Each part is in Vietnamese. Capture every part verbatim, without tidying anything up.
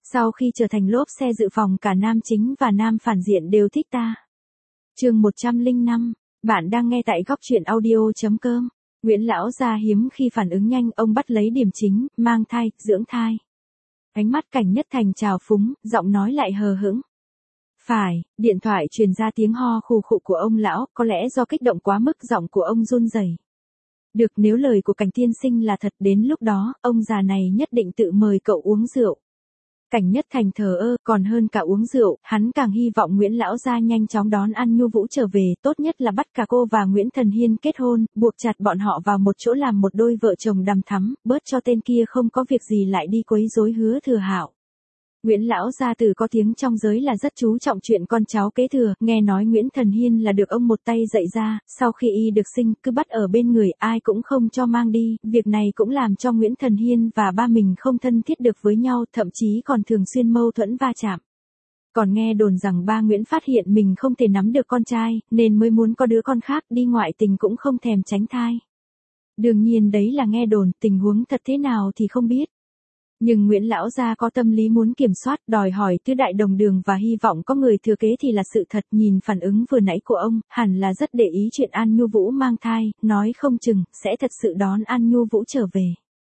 Sau khi trở thành lốp xe dự phòng cả nam chính và nam phản diện đều thích ta. Chương một trăm lẻ năm, bạn đang nghe tại góc truyện audio chấm com. Nguyễn lão gia hiếm khi phản ứng nhanh, ông bắt lấy điểm chính, mang thai, dưỡng thai. Ánh mắt Cảnh Nhất Thành trào phúng, giọng nói lại hờ hững. Phải, điện thoại truyền ra tiếng ho khù khụ của ông lão, có lẽ do kích động quá mức giọng của ông run rẩy. Được, nếu lời của Cảnh tiên sinh là thật, đến lúc đó, ông già này nhất định tự mời cậu uống rượu. Cảnh Nhất Thành thờ ơ, còn hơn cả uống rượu, hắn càng hy vọng Nguyễn lão gia nhanh chóng đón An Nhu Vũ trở về, tốt nhất là bắt cả cô và Nguyễn Thần Hiên kết hôn, buộc chặt bọn họ vào một chỗ làm một đôi vợ chồng đằm thắm, bớt cho tên kia không có việc gì lại đi quấy rối Hứa Thừa Hạo. Nguyễn lão gia tử có tiếng trong giới là rất chú trọng chuyện con cháu kế thừa, nghe nói Nguyễn Thần Hiên là được ông một tay dạy ra, sau khi y được sinh cứ bắt ở bên người, ai cũng không cho mang đi, việc này cũng làm cho Nguyễn Thần Hiên và ba mình không thân thiết được với nhau, thậm chí còn thường xuyên mâu thuẫn va chạm. Còn nghe đồn rằng ba Nguyễn phát hiện mình không thể nắm được con trai, nên mới muốn có đứa con khác, đi ngoại tình cũng không thèm tránh thai. Đương nhiên đấy là nghe đồn, tình huống thật thế nào thì không biết. Nhưng Nguyễn lão gia có tâm lý muốn kiểm soát, đòi hỏi tứ đại đồng đường và hy vọng có người thừa kế thì là sự thật. Nhìn phản ứng vừa nãy của ông, hẳn là rất để ý chuyện An Nhu Vũ mang thai, nói không chừng sẽ thật sự đón An Nhu Vũ trở về.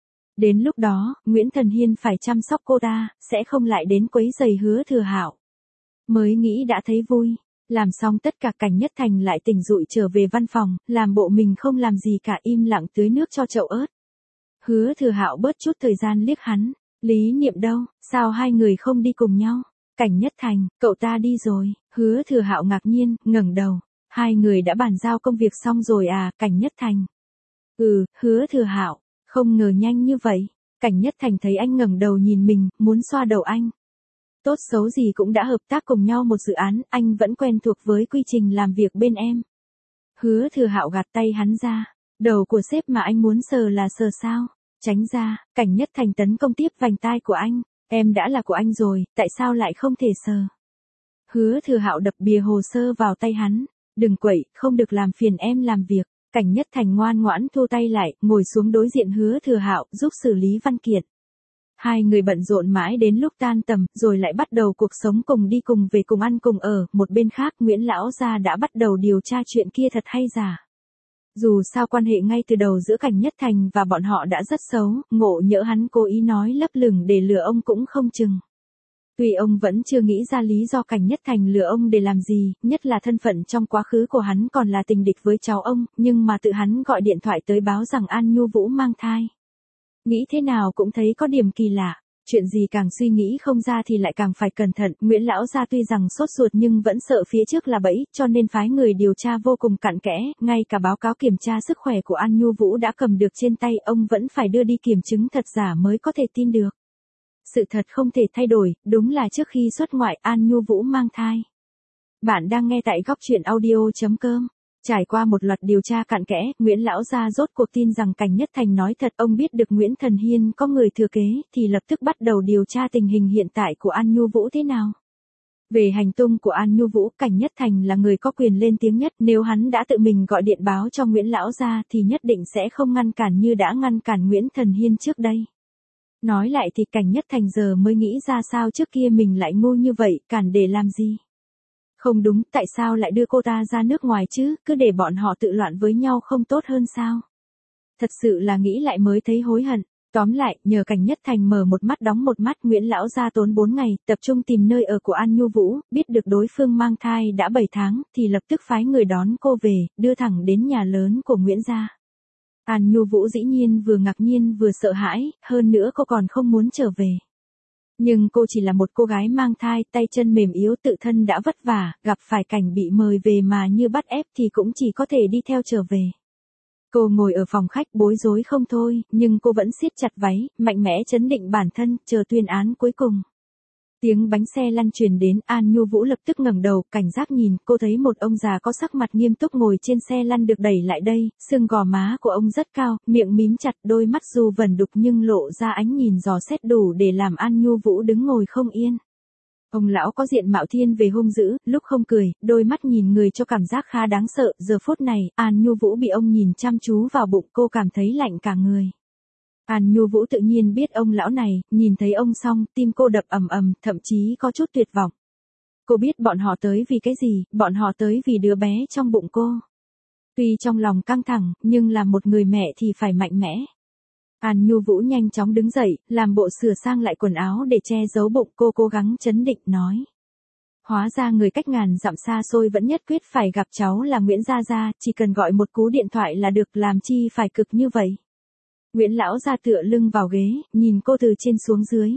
Đến lúc đó, Nguyễn Thần Hiên phải chăm sóc cô ta, sẽ không lại đến quấy rầy Hứa Thừa Hạo. Mới nghĩ đã thấy vui. Làm xong tất cả, Cảnh Nhất Thành lại tỉnh dụi trở về văn phòng, làm bộ mình không làm gì cả, im lặng tưới nước cho chậu ớt. Hứa Thừa Hạo bớt chút thời gian liếc hắn, Lý Niệm đâu, sao hai người không đi cùng nhau? Cảnh Nhất Thành, cậu ta đi rồi. Hứa Thừa Hạo ngạc nhiên, ngẩng đầu, hai người đã bàn giao công việc xong rồi à? Cảnh Nhất Thành. Ừ, Hứa Thừa Hạo, không ngờ nhanh như vậy. Cảnh Nhất Thành thấy anh ngẩng đầu nhìn mình, muốn xoa đầu anh. Tốt xấu gì cũng đã hợp tác cùng nhau một dự án, anh vẫn quen thuộc với quy trình làm việc bên em. Hứa Thừa Hạo gạt tay hắn ra, đầu của sếp mà anh muốn sờ là sờ sao? Tránh ra. Cảnh Nhất Thành tấn công tiếp vành tai của anh. Em đã là của anh rồi, tại sao lại không thể sờ? Hứa Thừa Hạo đập bìa hồ sơ vào tay hắn. Đừng quậy, không được làm phiền em làm việc. Cảnh Nhất Thành ngoan ngoãn thu tay lại, ngồi xuống đối diện Hứa Thừa Hạo, giúp xử lý văn kiện. Hai người bận rộn mãi đến lúc tan tầm, rồi lại bắt đầu cuộc sống cùng đi cùng về cùng ăn cùng ở. Một bên khác, Nguyễn lão gia đã bắt đầu điều tra chuyện kia thật hay giả. Dù sao quan hệ ngay từ đầu giữa Cảnh Nhất Thành và bọn họ đã rất xấu, ngộ nhỡ hắn cố ý nói lấp lửng để lừa ông cũng không chừng. Tuy ông vẫn chưa nghĩ ra lý do Cảnh Nhất Thành lừa ông để làm gì, nhất là thân phận trong quá khứ của hắn còn là tình địch với cháu ông, nhưng mà tự hắn gọi điện thoại tới báo rằng An Nhu Vũ mang thai. Nghĩ thế nào cũng thấy có điểm kỳ lạ. Chuyện gì càng suy nghĩ không ra thì lại càng phải cẩn thận. Nguyễn lão gia tuy rằng sốt ruột nhưng vẫn sợ phía trước là bẫy, cho nên phái người điều tra vô cùng cặn kẽ, ngay cả báo cáo kiểm tra sức khỏe của An Nhu Vũ đã cầm được trên tay, ông vẫn phải đưa đi kiểm chứng thật giả mới có thể tin được. Sự thật không thể thay đổi, đúng là trước khi xuất ngoại An Nhu Vũ mang thai. Bạn đang nghe tại góc truyện audio chấm com. Trải qua một loạt điều tra cặn kẽ, Nguyễn lão gia rốt cuộc tin rằng Cảnh Nhất Thành nói thật. Ông biết được Nguyễn Thần Hiên có người thừa kế, thì lập tức bắt đầu điều tra tình hình hiện tại của An Nhu Vũ thế nào. Về hành tung của An Nhu Vũ, Cảnh Nhất Thành là người có quyền lên tiếng nhất, nếu hắn đã tự mình gọi điện báo cho Nguyễn lão gia thì nhất định sẽ không ngăn cản như đã ngăn cản Nguyễn Thần Hiên trước đây. Nói lại thì Cảnh Nhất Thành giờ mới nghĩ ra sao trước kia mình lại ngu như vậy, cản để làm gì. Không đúng, tại sao lại đưa cô ta ra nước ngoài chứ, cứ để bọn họ tự loạn với nhau không tốt hơn sao? Thật sự là nghĩ lại mới thấy hối hận. Tóm lại, nhờ Cảnh Nhất Thành mở một mắt đóng một mắt, Nguyễn lão gia tốn bốn ngày, tập trung tìm nơi ở của An Nhu Vũ, biết được đối phương mang thai đã bảy tháng, thì lập tức phái người đón cô về, đưa thẳng đến nhà lớn của Nguyễn gia. An Nhu Vũ dĩ nhiên vừa ngạc nhiên vừa sợ hãi, hơn nữa cô còn không muốn trở về. Nhưng cô chỉ là một cô gái mang thai, tay chân mềm yếu, tự thân đã vất vả, gặp phải cảnh bị mời về mà như bắt ép thì cũng chỉ có thể đi theo trở về. Cô ngồi ở phòng khách bối rối không thôi, nhưng cô vẫn siết chặt váy, mạnh mẽ trấn định bản thân, chờ tuyên án cuối cùng. Tiếng bánh xe lăn truyền đến, An Nhu Vũ lập tức ngẩng đầu, cảnh giác nhìn, cô thấy một ông già có sắc mặt nghiêm túc ngồi trên xe lăn được đẩy lại đây, xương gò má của ông rất cao, miệng mím chặt, đôi mắt dù vẩn đục nhưng lộ ra ánh nhìn dò xét đủ để làm An Nhu Vũ đứng ngồi không yên. Ông lão có diện mạo thiên về hung dữ, lúc không cười, đôi mắt nhìn người cho cảm giác khá đáng sợ, giờ phút này, An Nhu Vũ bị ông nhìn chăm chú vào bụng, cô cảm thấy lạnh cả người. An Nhu Vũ tự nhiên biết ông lão này, nhìn thấy ông xong, tim cô đập ầm ầm, thậm chí có chút tuyệt vọng. Cô biết bọn họ tới vì cái gì, bọn họ tới vì đứa bé trong bụng cô. Tuy trong lòng căng thẳng, nhưng là một người mẹ thì phải mạnh mẽ. An Nhu Vũ nhanh chóng đứng dậy, làm bộ sửa sang lại quần áo để che giấu bụng, cô cố gắng trấn định nói. Hóa ra người cách ngàn dặm xa xôi vẫn nhất quyết phải gặp cháu là Nguyễn Gia Gia, chỉ cần gọi một cú điện thoại là được, làm chi phải cực như vậy. Nguyễn lão gia tựa lưng vào ghế, nhìn cô từ trên xuống dưới.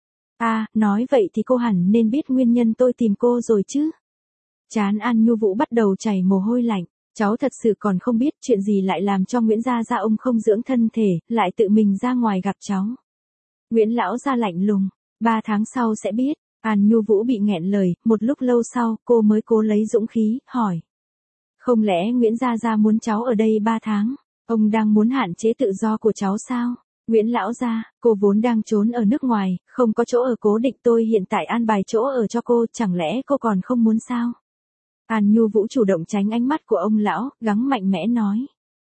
À, nói vậy thì cô hẳn nên biết nguyên nhân tôi tìm cô rồi chứ. Trán An Nhu Vũ bắt đầu chảy mồ hôi lạnh. Cháu thật sự còn không biết chuyện gì lại làm cho Nguyễn Gia Gia ông không dưỡng thân thể, lại tự mình ra ngoài gặp cháu. Nguyễn lão gia lạnh lùng, ba tháng sau sẽ biết. An Nhu Vũ bị nghẹn lời, một lúc lâu sau, cô mới cố lấy dũng khí, hỏi. Không lẽ Nguyễn Gia Gia muốn cháu ở đây ba tháng? Ông đang muốn hạn chế tự do của cháu sao? Nguyễn lão gia, cô vốn đang trốn ở nước ngoài, không có chỗ ở cố định, tôi hiện tại an bài chỗ ở cho cô, chẳng lẽ cô còn không muốn sao? An Nhu Vũ chủ động tránh ánh mắt của ông lão, gắng mạnh mẽ nói.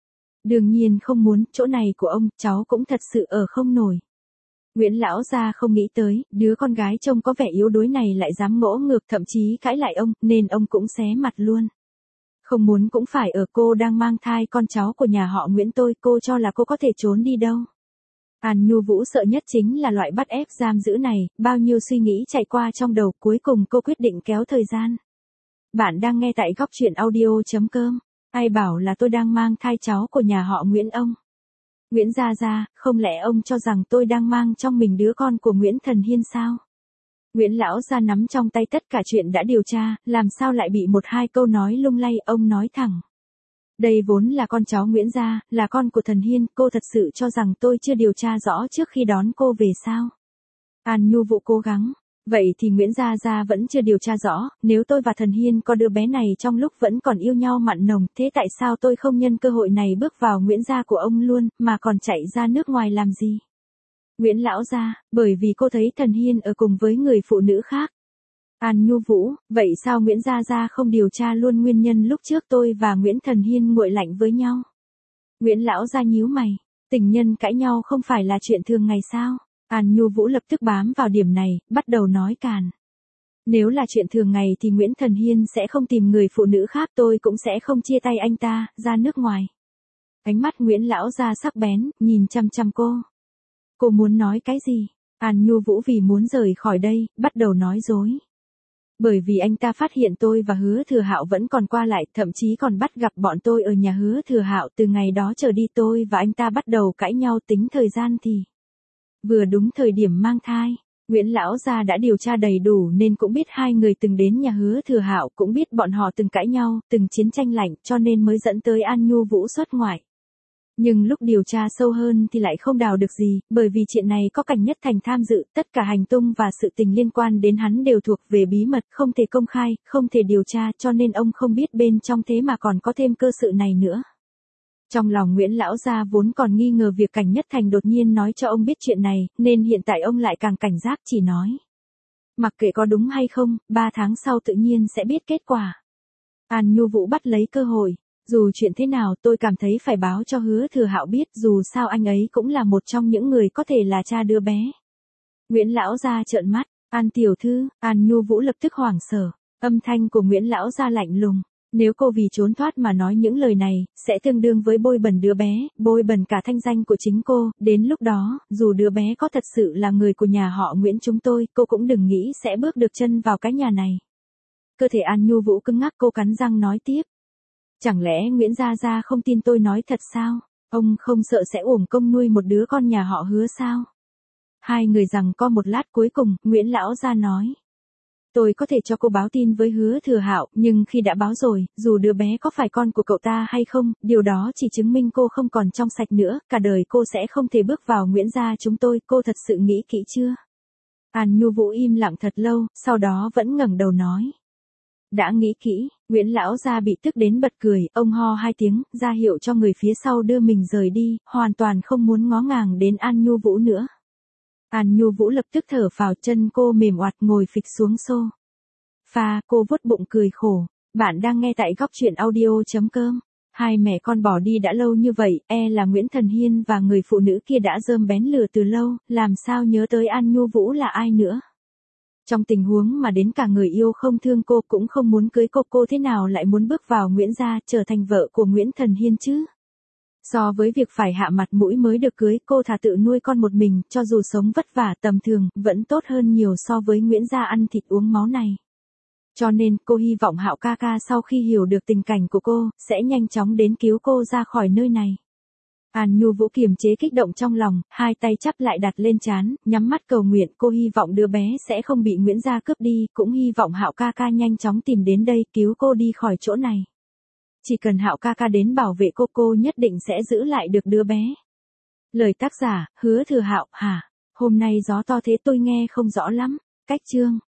Đương nhiên không muốn, chỗ này của ông, cháu cũng thật sự ở không nổi. Nguyễn lão gia không nghĩ tới, đứa con gái trông có vẻ yếu đuối này lại dám ngỗ ngược, thậm chí cãi lại ông, nên ông cũng xé mặt luôn. Không muốn cũng phải ở, cô đang mang thai con cháu của nhà họ Nguyễn tôi, cô cho là cô có thể trốn đi đâu. An Nhu Vũ sợ nhất chính là loại bắt ép giam giữ này, bao nhiêu suy nghĩ chạy qua trong đầu, cuối cùng cô quyết định kéo thời gian. Bạn đang nghe tại góc truyện audio.com. Ai bảo là tôi đang mang thai cháu của nhà họ Nguyễn ông? Nguyễn Gia Gia, không lẽ ông cho rằng tôi đang mang trong mình đứa con của Nguyễn Thần Hiên sao? Nguyễn lão gia nắm trong tay tất cả chuyện đã điều tra, làm sao lại bị một hai câu nói lung lay, ông nói thẳng. Đây vốn là con cháu Nguyễn Gia, là con của Thần Hiên, cô thật sự cho rằng tôi chưa điều tra rõ trước khi đón cô về sao? An Nhu Vũ cố gắng. Vậy thì Nguyễn Gia Gia vẫn chưa điều tra rõ, nếu tôi và Thần Hiên có đứa bé này trong lúc vẫn còn yêu nhau mặn nồng, thế tại sao tôi không nhân cơ hội này bước vào Nguyễn Gia của ông luôn, mà còn chạy ra nước ngoài làm gì? Nguyễn lão gia, bởi vì cô thấy Thần Hiên ở cùng với người phụ nữ khác. An Nhu Vũ, vậy sao Nguyễn Gia Gia không điều tra luôn nguyên nhân lúc trước tôi và Nguyễn Thần Hiên nguội lạnh với nhau? Nguyễn lão gia nhíu mày, tình nhân cãi nhau không phải là chuyện thường ngày sao? An Nhu Vũ lập tức bám vào điểm này, bắt đầu nói càn. Nếu là chuyện thường ngày thì Nguyễn Thần Hiên sẽ không tìm người phụ nữ khác, tôi cũng sẽ không chia tay anh ta, ra nước ngoài. Ánh mắt Nguyễn lão gia sắc bén, nhìn chăm chăm cô. Cô muốn nói cái gì? An Nhu Vũ vì muốn rời khỏi đây, bắt đầu nói dối. Bởi vì anh ta phát hiện tôi và Hứa Thừa Hạo vẫn còn qua lại, thậm chí còn bắt gặp bọn tôi ở nhà Hứa Thừa Hạo, từ ngày đó trở đi tôi và anh ta bắt đầu cãi nhau, tính thời gian thì vừa đúng thời điểm mang thai. Nguyễn lão gia đã điều tra đầy đủ nên cũng biết hai người từng đến nhà Hứa Thừa Hạo, cũng biết bọn họ từng cãi nhau, từng chiến tranh lạnh, cho nên mới dẫn tới An Nhu Vũ xuất ngoại. Nhưng lúc điều tra sâu hơn thì lại không đào được gì, bởi vì chuyện này có Cảnh Nhất Thành tham dự, tất cả hành tung và sự tình liên quan đến hắn đều thuộc về bí mật, không thể công khai, không thể điều tra, cho nên ông không biết bên trong, thế mà còn có thêm cơ sự này nữa. Trong lòng Nguyễn lão gia vốn còn nghi ngờ việc Cảnh Nhất Thành đột nhiên nói cho ông biết chuyện này, nên hiện tại ông lại càng cảnh giác, chỉ nói. Mặc kệ có đúng hay không, ba tháng sau tự nhiên sẽ biết kết quả. An Nhu Vũ bắt lấy cơ hội. Dù chuyện thế nào tôi cảm thấy phải báo cho Hứa Thừa Hạo biết, dù sao anh ấy cũng là một trong những người có thể là cha đứa bé. Nguyễn lão gia trợn mắt, An tiểu thư, An Nhu Vũ lập tức hoảng sợ, âm thanh của Nguyễn lão gia lạnh lùng. Nếu cô vì trốn thoát mà nói những lời này, sẽ tương đương với bôi bẩn đứa bé, bôi bẩn cả thanh danh của chính cô, đến lúc đó, dù đứa bé có thật sự là người của nhà họ Nguyễn chúng tôi, cô cũng đừng nghĩ sẽ bước được chân vào cái nhà này. Cơ thể An Nhu Vũ cứng ngắc, cô cắn răng nói tiếp. Chẳng lẽ Nguyễn Gia Gia không tin tôi nói thật sao? Ông không sợ sẽ uổng công nuôi một đứa con nhà họ Hứa sao? Hai người giằng co một lát, cuối cùng, Nguyễn lão gia nói. Tôi có thể cho cô báo tin với Hứa Thừa Hạo, nhưng khi đã báo rồi, dù đứa bé có phải con của cậu ta hay không, điều đó chỉ chứng minh cô không còn trong sạch nữa, cả đời cô sẽ không thể bước vào Nguyễn gia chúng tôi, cô thật sự nghĩ kỹ chưa? An Nhu Vũ im lặng thật lâu, sau đó vẫn ngẩng đầu nói. Đã nghĩ kỹ, Nguyễn lão gia bị tức đến bật cười, ông ho hai tiếng, ra hiệu cho người phía sau đưa mình rời đi, hoàn toàn không muốn ngó ngàng đến An Nhu Vũ nữa. An Nhu Vũ lập tức thở phào, chân cô mềm oặt ngồi phịch xuống xô. Pha, cô vuốt bụng cười khổ. Bạn đang nghe tại góc truyện audio chấm com. Hai mẹ con bỏ đi đã lâu như vậy, e là Nguyễn Thần Hiên và người phụ nữ kia đã rơm bén lửa từ lâu, làm sao nhớ tới An Nhu Vũ là ai nữa. Trong tình huống mà đến cả người yêu không thương cô cũng không muốn cưới cô, cô thế nào lại muốn bước vào Nguyễn gia trở thành vợ của Nguyễn Thần Hiên chứ? So với việc phải hạ mặt mũi mới được cưới, cô thà tự nuôi con một mình, cho dù sống vất vả tầm thường, vẫn tốt hơn nhiều so với Nguyễn gia ăn thịt uống máu này. Cho nên, cô hy vọng Hạo ca ca sau khi hiểu được tình cảnh của cô, sẽ nhanh chóng đến cứu cô ra khỏi nơi này. An Nhu Vũ kiềm chế kích động trong lòng, hai tay chắp lại đặt lên trán, nhắm mắt cầu nguyện, cô hy vọng đứa bé sẽ không bị Nguyễn gia cướp đi, cũng hy vọng Hạo ca ca nhanh chóng tìm đến đây, cứu cô đi khỏi chỗ này. Chỉ cần Hạo ca ca đến bảo vệ cô, cô nhất định sẽ giữ lại được đứa bé. Lời tác giả, Hứa Thừa Hạo. Hả? Hôm nay gió to thế tôi nghe không rõ lắm. Cách chương